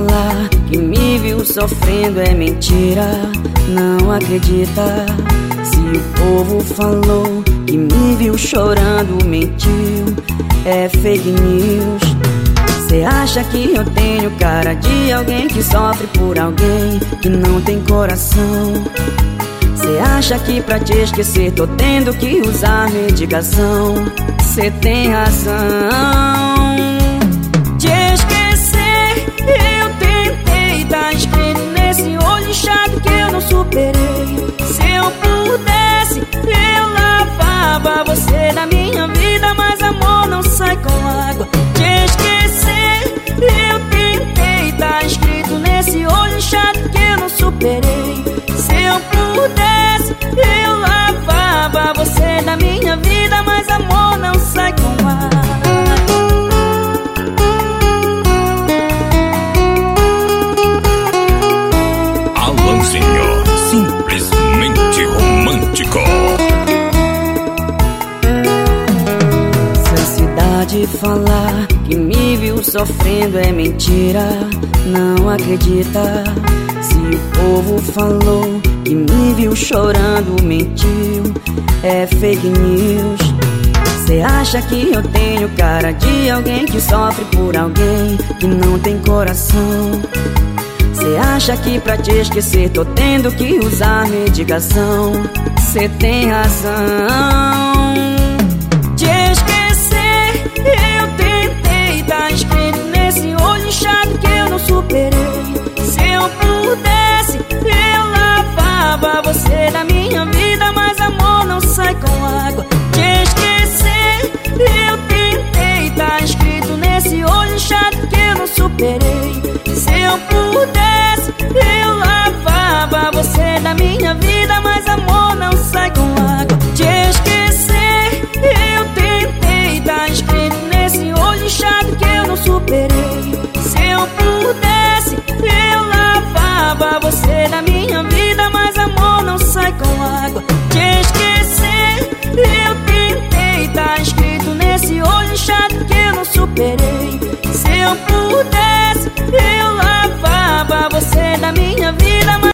falar que me viu sofrendo é mentira, não acredita. Se o povo falou que me viu chorando, mentiu, é fake news. Cê acha que eu tenho cara de alguém que sofre por alguém que não tem coração? Cê acha que pra te esquecer tô tendo que usar medicação? Cê tem razão. Te esquecer eu tentei, tá escrito nesse olho inchado que eu não superei. Se eu pudesse eu lavava você da minha vida, mas amor não sai com água. Te esquecer eu tentei, tá escrito nesse olho inchado que eu não superei. Se eu pudesse eu lavava você da minha vida, mas amor não sai com água. Alanzinho, simplesmente romântico. Se a cidade falar que me viu sofrendo é mentira, não acredita. Se o povo falou que me viu chorando, mentiu, é fake news. Cê acha que eu tenho cara de alguém que sofre por alguém que não tem coração? Cê acha que pra te esquecer tô tendo que usar medicação? Cê tem razão. Te esquecer eu tentei, tá escrito nesse olho inchado que eu não superei. Se eu pudesse eu lavava você da minha vida, mas amor não sai com água. Te esquecer eu tentei, tá escrito nesse olho inchado que eu não superei. Se eu pudesse eu lavava você da minha vida, mas amor não sai com água. Te esquecer eu tentei, tá escrito nesse olho inchado que eu não superei. Se eu pudesse eu lavava você da minha vida, mas amor não sai com água. Te esquecer eu tentei, tá escrito nesse olho inchado que eu não superei.